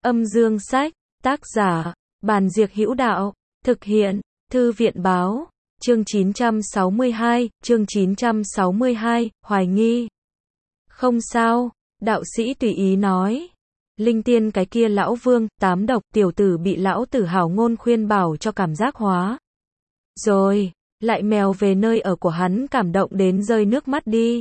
Âm dương sách, tác giả, Bàn Diệc Hữu Đạo, thực hiện, Thư viện báo, chương 962, hoài nghi. Không sao, đạo sĩ tùy ý nói. Linh tiên cái kia lão vương, tám độc, tiểu tử bị lão tử hảo ngôn khuyên bảo cho cảm giác hóa. Rồi, lại mèo về nơi ở của hắn cảm động đến rơi nước mắt đi.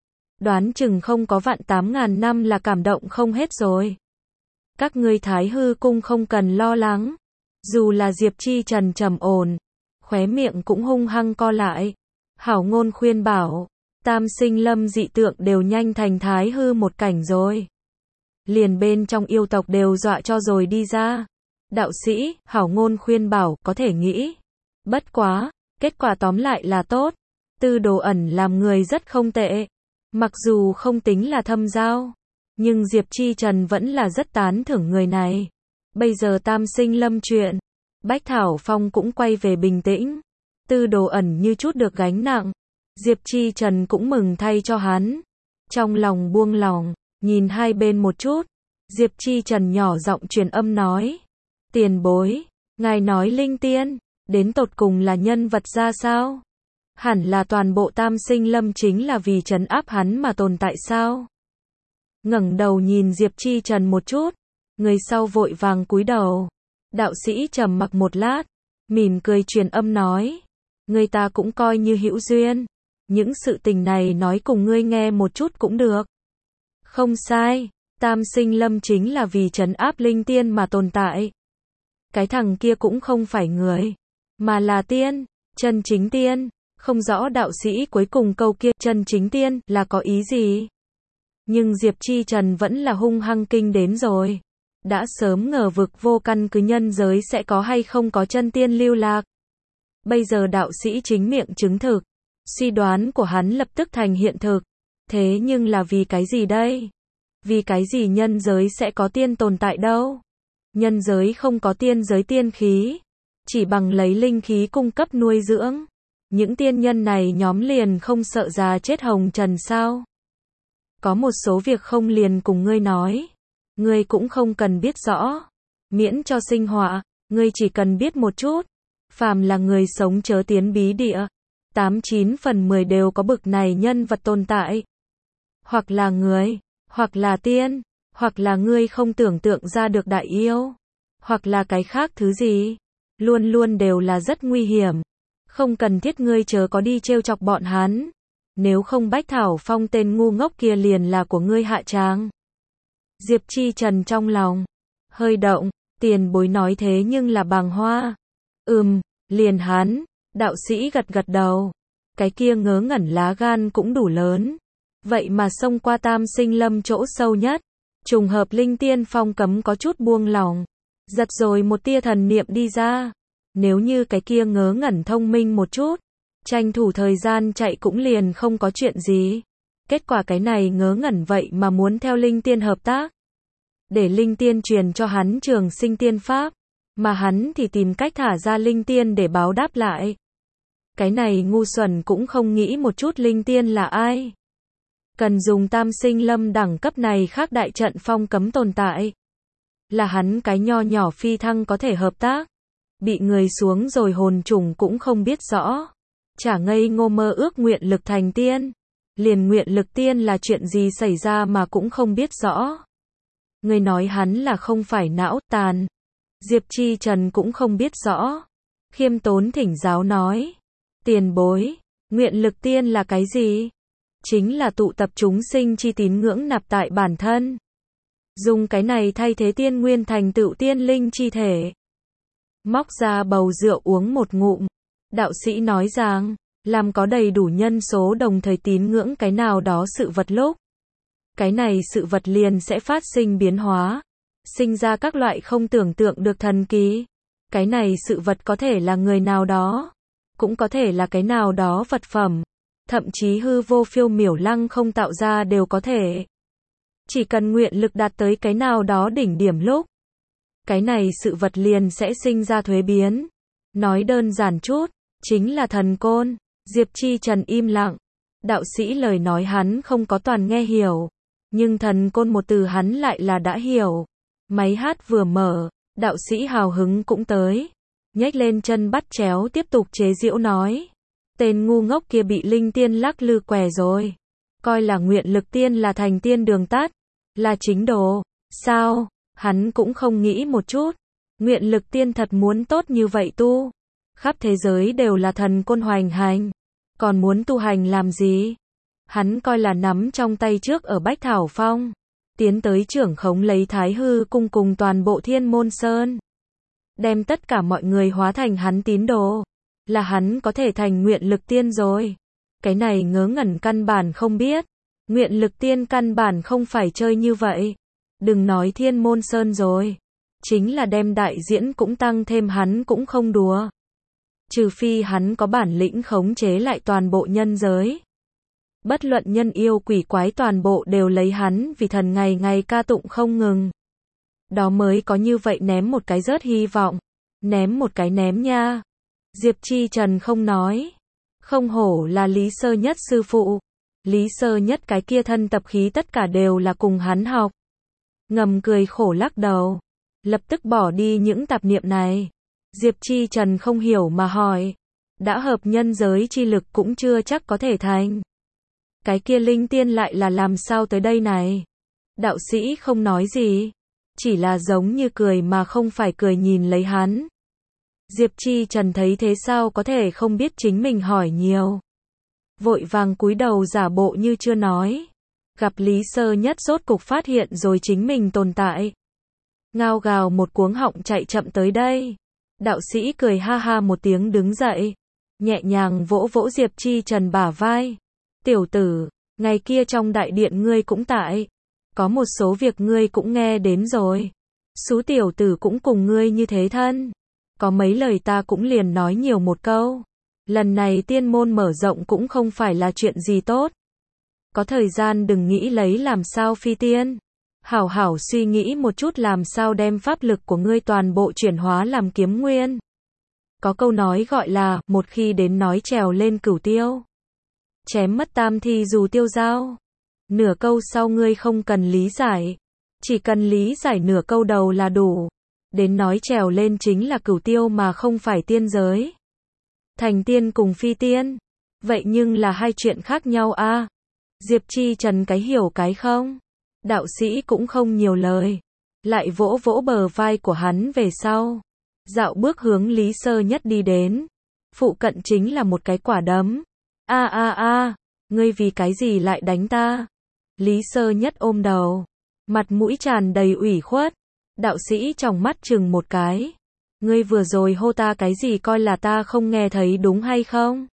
Đoán chừng không có vạn 8.000 năm là cảm động không hết rồi. Các ngươi Thái Hư cung không cần lo lắng. Dù là Diệp Chi Trần trầm ổn, khóe miệng cũng hung hăng co lại. Hảo ngôn khuyên bảo, tam sinh lâm dị tượng đều nhanh thành Thái Hư một cảnh rồi. Liền bên trong yêu tộc đều dọa cho rồi đi ra. Đạo sĩ, hảo ngôn khuyên bảo, có thể nghĩ. Bất quá, kết quả tóm lại là tốt. Tư Đồ Ẩn làm người rất không tệ. Mặc dù không tính là thâm giao, nhưng Diệp Chi Trần vẫn là rất tán thưởng người này. Bây giờ tam sinh lâm chuyện, Bách Thảo Phong cũng quay về bình tĩnh. Tư Đồ Ẩn như chút được gánh nặng. Diệp Chi Trần cũng mừng thay cho hắn. Trong lòng buông lòng, nhìn hai bên một chút. Diệp Chi Trần nhỏ giọng truyền âm nói. Tiền bối, ngài nói linh tiên, đến tột cùng là nhân vật ra sao? Hẳn là toàn bộ tam sinh lâm chính là vì trấn áp hắn mà tồn tại sao? Ngẩng đầu nhìn Diệp Chi Trần một chút, người sau vội vàng cúi đầu. Đạo sĩ trầm mặc một lát, mỉm cười truyền âm nói, người ta cũng coi như hữu duyên, những sự tình này nói cùng ngươi nghe một chút cũng được. Không sai, tam sinh lâm chính là vì trấn áp linh tiên mà tồn tại. Cái thằng kia cũng không phải người, mà là tiên, chân chính tiên. Không rõ đạo sĩ cuối cùng câu kia chân chính tiên là có ý gì. Nhưng Diệp Chi Trần vẫn là hung hăng kinh đến rồi. Đã sớm ngờ vực vô căn cứ nhân giới sẽ có hay không có chân tiên lưu lạc. Bây giờ đạo sĩ chính miệng chứng thực. Suy đoán của hắn lập tức thành hiện thực. Thế nhưng là vì cái gì đây? Vì cái gì nhân giới sẽ có tiên tồn tại đâu? Nhân giới không có tiên giới tiên khí. Chỉ bằng lấy linh khí cung cấp nuôi dưỡng. Những tiên nhân này nhóm liền không sợ già chết hồng trần sao? Có một số việc không liền cùng ngươi nói. Ngươi cũng không cần biết rõ. Miễn cho sinh họa, ngươi chỉ cần biết một chút. Phàm là người sống chớ tiến bí địa. 89 phần 10 đều có bực này nhân vật tồn tại. Hoặc là người, hoặc là tiên, hoặc là ngươi không tưởng tượng ra được đại yêu. Hoặc là cái khác thứ gì. Luôn luôn đều là rất nguy hiểm. Không cần thiết ngươi chớ có đi trêu chọc bọn hắn. Nếu không Bách Thảo Phong tên ngu ngốc kia liền là của ngươi hạ tràng. Diệp Chi Trần trong lòng hơi động, tiền bối nói thế nhưng là bàng hoa. Liền hắn, đạo sĩ gật gật đầu. Cái kia ngớ ngẩn lá gan cũng đủ lớn. Vậy mà xông qua tam sinh lâm chỗ sâu nhất. Trùng hợp linh tiên phong cấm có chút buông lòng. Giật rồi một tia thần niệm đi ra. Nếu như cái kia ngớ ngẩn thông minh một chút, tranh thủ thời gian chạy cũng liền không có chuyện gì. Kết quả cái này ngớ ngẩn vậy mà muốn theo linh tiên hợp tác. Để linh tiên truyền cho hắn trường sinh tiên pháp, mà hắn thì tìm cách thả ra linh tiên để báo đáp lại. Cái này ngu xuẩn cũng không nghĩ một chút linh tiên là ai. Cần dùng tam sinh lâm đẳng cấp này khác đại trận phong cấm tồn tại. Là hắn cái nho nhỏ phi thăng có thể hợp tác. Bị người xuống rồi hồn trùng cũng không biết rõ. Chả ngây ngô mơ ước nguyện lực thành tiên. Liền nguyện lực tiên là chuyện gì xảy ra mà cũng không biết rõ. Người nói hắn là không phải não tàn. Diệp Chi Trần cũng không biết rõ. Khiêm tốn thỉnh giáo nói. Tiền bối, nguyện lực tiên là cái gì? Chính là tụ tập chúng sinh chi tín ngưỡng nạp tại bản thân. Dùng cái này thay thế tiên nguyên thành tựu tiên linh chi thể. Móc ra bầu rượu uống một ngụm. Đạo sĩ nói rằng, làm có đầy đủ nhân số đồng thời tín ngưỡng cái nào đó sự vật lúc. Cái này sự vật liền sẽ phát sinh biến hóa. Sinh ra các loại không tưởng tượng được thần kỳ. Cái này sự vật có thể là người nào đó. Cũng có thể là cái nào đó vật phẩm. Thậm chí hư vô phiêu miểu lăng không tạo ra đều có thể. Chỉ cần nguyện lực đạt tới cái nào đó đỉnh điểm lúc. Cái này sự vật liền sẽ sinh ra thuế biến. Nói đơn giản chút, chính là thần côn. Diệp Chi Trần im lặng. Đạo sĩ lời nói hắn không có toàn nghe hiểu. Nhưng thần côn một từ hắn lại là đã hiểu. Máy hát vừa mở, đạo sĩ hào hứng cũng tới. Nhếch lên chân bắt chéo tiếp tục chế giễu nói. Tên ngu ngốc kia bị linh tiên lắc lư què rồi. Coi là nguyện lực tiên là thành tiên đường tắt. Là chính đồ. Sao? Hắn cũng không nghĩ một chút. Nguyện lực tiên thật muốn tốt như vậy tu. Khắp thế giới đều là thần côn hoành hành. Còn muốn tu hành làm gì? Hắn coi là nắm trong tay trước ở Bách Thảo Phong. Tiến tới trưởng khống lấy Thái Hư cung cùng toàn bộ Thiên Môn Sơn. Đem tất cả mọi người hóa thành hắn tín đồ. Là hắn có thể thành nguyện lực tiên rồi. Cái này ngớ ngẩn căn bản không biết. Nguyện lực tiên căn bản không phải chơi như vậy. Đừng nói Thiên Môn Sơn rồi. Chính là đem đại diễn cũng tăng thêm hắn cũng không đùa. Trừ phi hắn có bản lĩnh khống chế lại toàn bộ nhân giới. Bất luận nhân yêu quỷ quái toàn bộ đều lấy hắn vì thần ngày ngày ca tụng không ngừng. Đó mới có như vậy ném một cái rớt hy vọng. Ném một cái ném nha. Diệp Chi Trần không nói. Không hổ là Lý Sơ Nhất sư phụ. Lý Sơ Nhất cái kia thân tập khí tất cả đều là cùng hắn học. Ngầm cười khổ lắc đầu. Lập tức bỏ đi những tạp niệm này. Diệp Chi Trần không hiểu mà hỏi. Đã hợp nhân giới chi lực cũng chưa chắc có thể thành. Cái kia linh tiên lại là làm sao tới đây này? Đạo sĩ không nói gì. Chỉ là giống như cười mà không phải cười nhìn lấy hắn. Diệp Chi Trần thấy thế sao có thể không biết chính mình hỏi nhiều. Vội vàng cúi đầu giả bộ như chưa nói. Gặp Lý Sơ Nhất rốt cục phát hiện rồi chính mình tồn tại. Ngao gào một cuống họng chạy chậm tới đây. Đạo sĩ cười ha ha một tiếng đứng dậy. Nhẹ nhàng vỗ vỗ Diệp Chi Trần bả vai. Tiểu tử, ngày kia trong đại điện ngươi cũng tại. Có một số việc ngươi cũng nghe đến rồi. Xú tiểu tử cũng cùng ngươi như thế thân. Có mấy lời ta cũng liền nói nhiều một câu. Lần này tiên môn mở rộng cũng không phải là chuyện gì tốt. Có thời gian đừng nghĩ lấy làm sao phi tiên. Hảo hảo suy nghĩ một chút làm sao đem pháp lực của ngươi toàn bộ chuyển hóa làm kiếm nguyên. Có câu nói gọi là, một khi đến nói trèo lên cửu tiêu. Chém mất tam thì dù tiêu dao. Nửa câu sau ngươi không cần lý giải. Chỉ cần lý giải nửa câu đầu là đủ. Đến nói trèo lên chính là cửu tiêu mà không phải tiên giới. Thành tiên cùng phi tiên. Vậy nhưng là hai chuyện khác nhau a. Diệp Chi Trần cái hiểu cái không. Đạo sĩ cũng không nhiều lời. Lại vỗ vỗ bờ vai của hắn về sau. Dạo bước hướng Lý Sơ Nhất đi đến. Phụ cận chính là một cái quả đấm. A, ngươi vì cái gì lại đánh ta? Lý Sơ Nhất ôm đầu. Mặt mũi tràn đầy ủy khuất. Đạo sĩ trong mắt chừng một cái. Ngươi vừa rồi hô ta cái gì coi là ta không nghe thấy đúng hay không?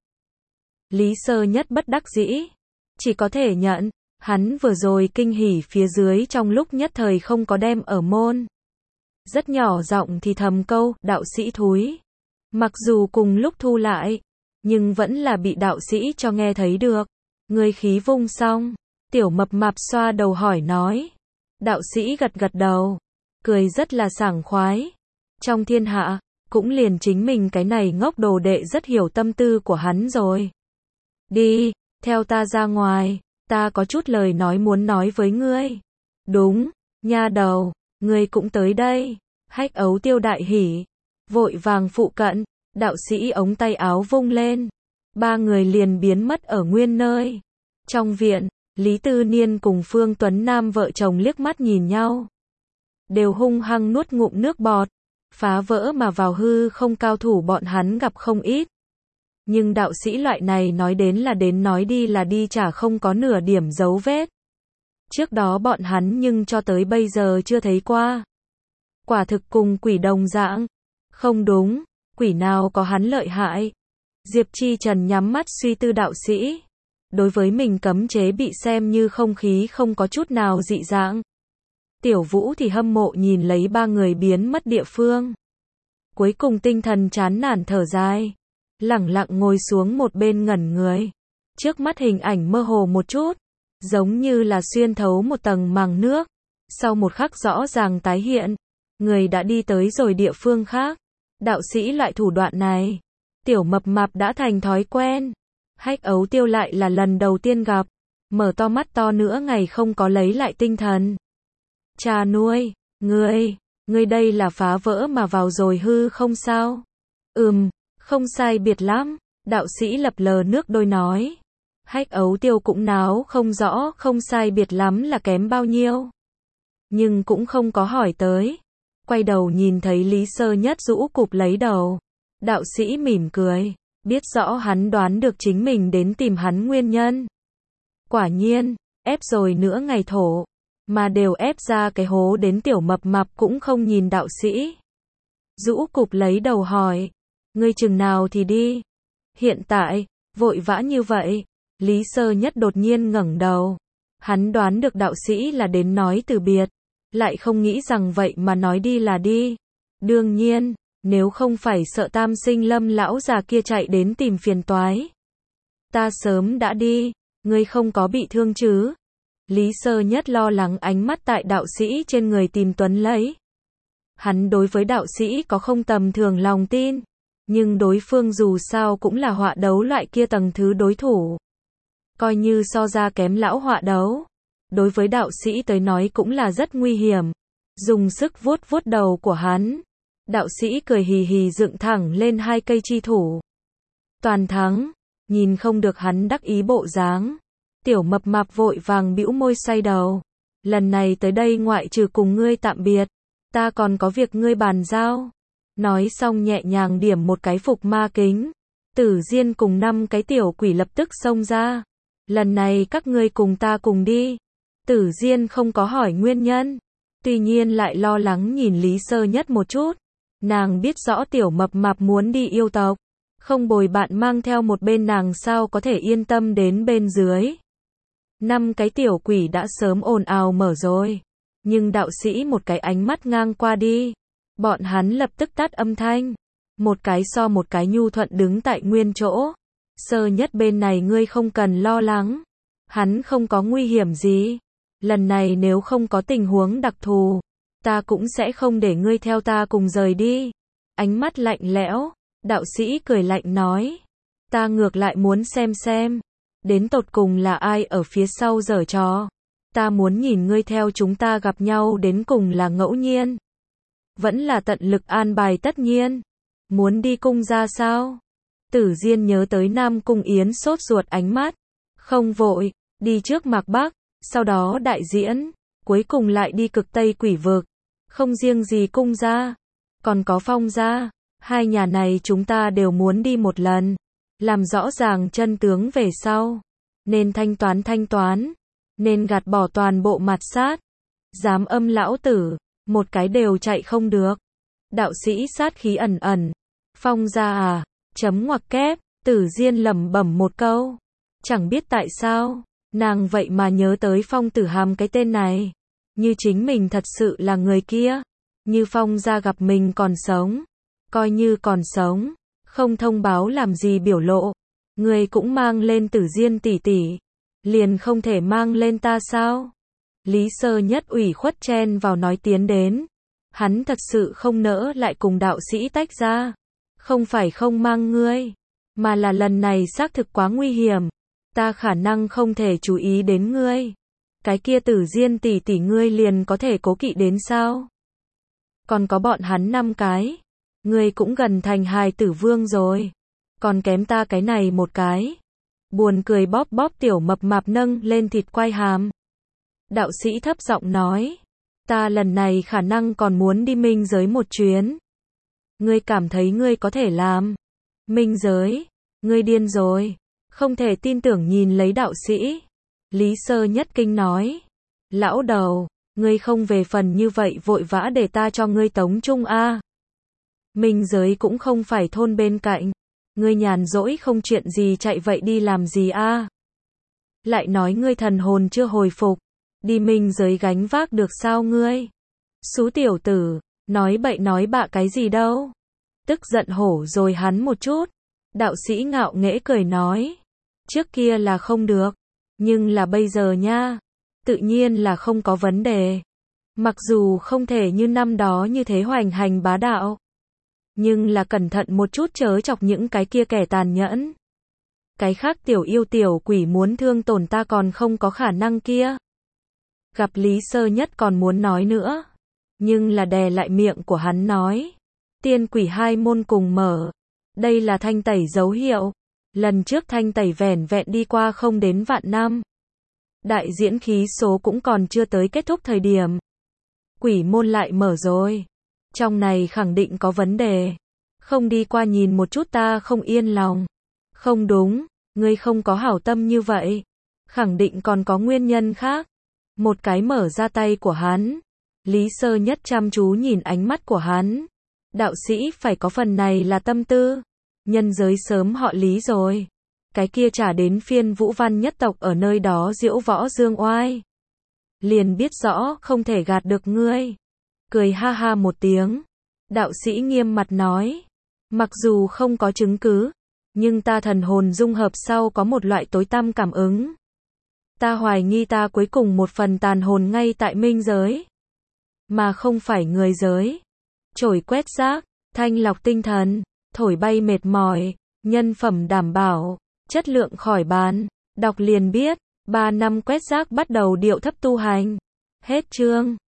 Lý Sơ Nhất bất đắc dĩ. Chỉ có thể nhận. Hắn vừa rồi kinh hỉ phía dưới trong lúc nhất thời không có đem ở môn. Rất nhỏ giọng thì thầm câu, đạo sĩ thúi. Mặc dù cùng lúc thu lại, nhưng vẫn là bị đạo sĩ cho nghe thấy được. Người khí vung xong, tiểu mập mạp xoa đầu hỏi nói. Đạo sĩ gật gật đầu, cười rất là sảng khoái. Trong thiên hạ, cũng liền chính mình cái này ngốc đồ đệ rất hiểu tâm tư của hắn rồi. Đi, theo ta ra ngoài. Ta có chút lời nói muốn nói với ngươi. Đúng, nha đầu, ngươi cũng tới đây. Hách Ấu Tiêu đại hỉ. Vội vàng phụ cận, đạo sĩ ống tay áo vung lên. Ba người liền biến mất ở nguyên nơi. Trong viện, Lý Tư Niên cùng Phương Tuấn Nam vợ chồng liếc mắt nhìn nhau. Đều hung hăng nuốt ngụm nước bọt. Phá vỡ mà vào hư không cao thủ bọn hắn gặp không ít. Nhưng đạo sĩ loại này nói đến là đến nói đi là đi chả không có nửa điểm dấu vết. Trước đó bọn hắn nhưng cho tới bây giờ chưa thấy qua. Quả thực cùng quỷ đồng dạng. Không đúng, quỷ nào có hắn lợi hại. Diệp Chi Trần nhắm mắt suy tư đạo sĩ. Đối với mình cấm chế bị xem như không khí không có chút nào dị dạng. Tiểu Vũ thì hâm mộ nhìn lấy ba người biến mất địa phương. Cuối cùng tinh thần chán nản thở dài. Lẳng lặng ngồi xuống một bên ngẩn người. Trước mắt hình ảnh mơ hồ một chút. Giống như là xuyên thấu một tầng màng nước. Sau một khắc rõ ràng tái hiện. Người đã đi tới rồi địa phương khác. Đạo sĩ loại thủ đoạn này. Tiểu mập mạp đã thành thói quen. Hách Ấu Tiêu lại là lần đầu tiên gặp. Mở to mắt to nữa ngày không có lấy lại tinh thần. Cha nuôi. Ngươi đây là phá vỡ mà vào rồi hư không sao? Không sai biệt lắm, đạo sĩ lập lờ nước đôi nói. Hách Ấu Tiêu cũng náo không rõ không sai biệt lắm là kém bao nhiêu. Nhưng cũng không có hỏi tới. Quay đầu nhìn thấy Lý Sơ Nhất rũ cụp lấy đầu. Đạo sĩ mỉm cười, biết rõ hắn đoán được chính mình đến tìm hắn nguyên nhân. Quả nhiên, ép rồi nữa ngày thổ, mà đều ép ra cái hố đến tiểu mập mạp cũng không nhìn đạo sĩ. Rũ cụp lấy đầu hỏi, ngươi chừng nào thì đi? Hiện tại, vội vã như vậy. Lý Sơ Nhất đột nhiên ngẩng đầu. Hắn đoán được đạo sĩ là đến nói từ biệt, lại không nghĩ rằng vậy mà nói đi là đi. Đương nhiên, nếu không phải sợ Tam Sinh Lâm lão già kia chạy đến tìm phiền toái, ta sớm đã đi. Ngươi không có bị thương chứ? Lý Sơ Nhất lo lắng ánh mắt tại đạo sĩ trên người tìm Tuấn lấy. Hắn đối với đạo sĩ có không tầm thường lòng tin, nhưng đối phương dù sao cũng là họa đấu loại kia tầng thứ đối thủ. Coi như so ra kém lão họa đấu, đối với đạo sĩ tới nói cũng là rất nguy hiểm. Dùng sức vuốt vuốt đầu của hắn. Đạo sĩ cười hì hì dựng thẳng lên hai cây chi thủ. Toàn thắng, nhìn không được hắn đắc ý bộ dáng. Tiểu mập mạp vội vàng bĩu môi xoay đầu. Lần này tới đây ngoại trừ cùng ngươi tạm biệt, ta còn có việc ngươi bàn giao. Nói xong nhẹ nhàng điểm một cái phục ma kính. Tử Diên cùng 5 cái tiểu quỷ lập tức xông ra. Lần này các ngươi cùng ta cùng đi. Tử Diên không có hỏi nguyên nhân. Tuy nhiên lại lo lắng nhìn Lý Sơ Nhất một chút. Nàng biết rõ tiểu mập mạp muốn đi yêu tộc. Không bồi bạn mang theo một bên nàng sao có thể yên tâm đến bên dưới. 5 cái tiểu quỷ đã sớm ồn ào mở rồi. Nhưng đạo sĩ một cái ánh mắt ngang qua đi. Bọn hắn lập tức tắt âm thanh. Một cái so một cái nhu thuận đứng tại nguyên chỗ. Sơ Nhất bên này ngươi không cần lo lắng. Hắn không có nguy hiểm gì. Lần này nếu không có tình huống đặc thù, ta cũng sẽ không để ngươi theo ta cùng rời đi. Ánh mắt lạnh lẽo, đạo sĩ cười lạnh nói. Ta ngược lại muốn xem. Đến tột cùng là ai ở phía sau giở trò. Ta muốn nhìn ngươi theo chúng ta gặp nhau đến cùng là ngẫu nhiên. Vẫn là tận lực an bài tất nhiên. Muốn đi cung ra sao? Tử Diên nhớ tới Nam Cung Yến sốt ruột ánh mắt. Không vội, đi trước Mạc Bắc, sau đó đại diễn, cuối cùng lại đi Cực Tây Quỷ Vực. Không riêng gì cung ra, còn có Phong gia, hai nhà này chúng ta đều muốn đi một lần. Làm rõ ràng chân tướng về sau. Nên thanh toán, nên gạt bỏ toàn bộ mặt sát. Dám âm lão tử, một cái đều chạy không được. Đạo sĩ sát khí ẩn ẩn. Phong gia à, chấm ngoặc kép, Tử Diên lẩm bẩm một câu. Chẳng biết tại sao, nàng vậy mà nhớ tới Phong Tử Hàm cái tên này. Như chính mình thật sự là người kia. Như Phong gia gặp mình còn sống. Coi như còn sống, không thông báo làm gì biểu lộ. Người cũng mang lên Tử Diên tỷ tỷ, liền không thể mang lên ta sao? Lý Sơ Nhất ủy khuất chen vào nói tiến đến. Hắn thật sự không nỡ lại cùng đạo sĩ tách ra. Không phải không mang ngươi, mà là lần này xác thực quá nguy hiểm. Ta khả năng không thể chú ý đến ngươi. Cái kia Tử Diên tỷ tỷ ngươi liền có thể cố kỵ đến sao? Còn có bọn hắn 5 cái. Ngươi cũng gần thành hài tử vương rồi. Còn kém ta cái này một cái. Buồn cười bóp bóp tiểu mập mạp nâng lên thịt quai hàm. Đạo sĩ thấp giọng nói. Ta lần này khả năng còn muốn đi minh giới một chuyến. Ngươi cảm thấy ngươi có thể làm? Minh giới? Ngươi điên rồi. Không thể tin tưởng nhìn lấy đạo sĩ. Lý Sơ Nhất kinh nói. Lão đầu, ngươi không về phần như vậy vội vã để ta cho ngươi tống chung a. Minh giới cũng không phải thôn bên cạnh. Ngươi nhàn rỗi không chuyện gì chạy vậy đi làm gì a? Lại nói ngươi thần hồn chưa hồi phục. Đi minh giới gánh vác được sao ngươi? Xú tiểu tử, nói bậy nói bạ cái gì đâu. Tức giận hổ rồi hắn một chút. Đạo sĩ ngạo nghễ cười nói. Trước kia là không được. Nhưng là bây giờ nha. Tự nhiên là không có vấn đề. Mặc dù không thể như năm đó như thế hoành hành bá đạo. Nhưng là cẩn thận một chút chớ chọc những cái kia kẻ tàn nhẫn. Cái khác tiểu yêu tiểu quỷ muốn thương tổn ta còn không có khả năng kia. Gặp Lý Sơ Nhất còn muốn nói nữa. nhưng là đè lại miệng của hắn nói. Tiên quỷ hai môn cùng mở. Đây là thanh tẩy dấu hiệu. Lần trước thanh tẩy vẻn vẹn đi qua không đến vạn năm. Đại diễn khí số cũng còn chưa tới kết thúc thời điểm. Quỷ môn lại mở rồi. Trong này khẳng định có vấn đề. Không đi qua nhìn một chút ta không yên lòng. Không đúng, ngươi không có hảo tâm như vậy. Khẳng định còn có nguyên nhân khác. Một cái mở ra tay của hắn. Lý Sơ Nhất chăm chú nhìn ánh mắt của hắn. Đạo sĩ phải có phần này là tâm tư. Nhân giới sớm họ Lý rồi. Cái kia trả đến phiên Vũ Văn nhất tộc ở nơi đó diễu võ dương oai. Liền biết rõ không thể gạt được ngươi. Cười ha ha một tiếng. Đạo sĩ nghiêm mặt nói. Mặc dù không có chứng cứ, nhưng ta thần hồn dung hợp sau có một loại tối tăm cảm ứng. Ta hoài nghi ta cuối cùng một phần tàn hồn ngay tại minh giới. Mà không phải người giới. Chổi quét rác, thanh lọc tinh thần, thổi bay mệt mỏi, nhân phẩm đảm bảo, chất lượng khỏi bàn. Đọc liền biết, 3 năm quét rác bắt đầu điệu thấp tu hành. Hết chương.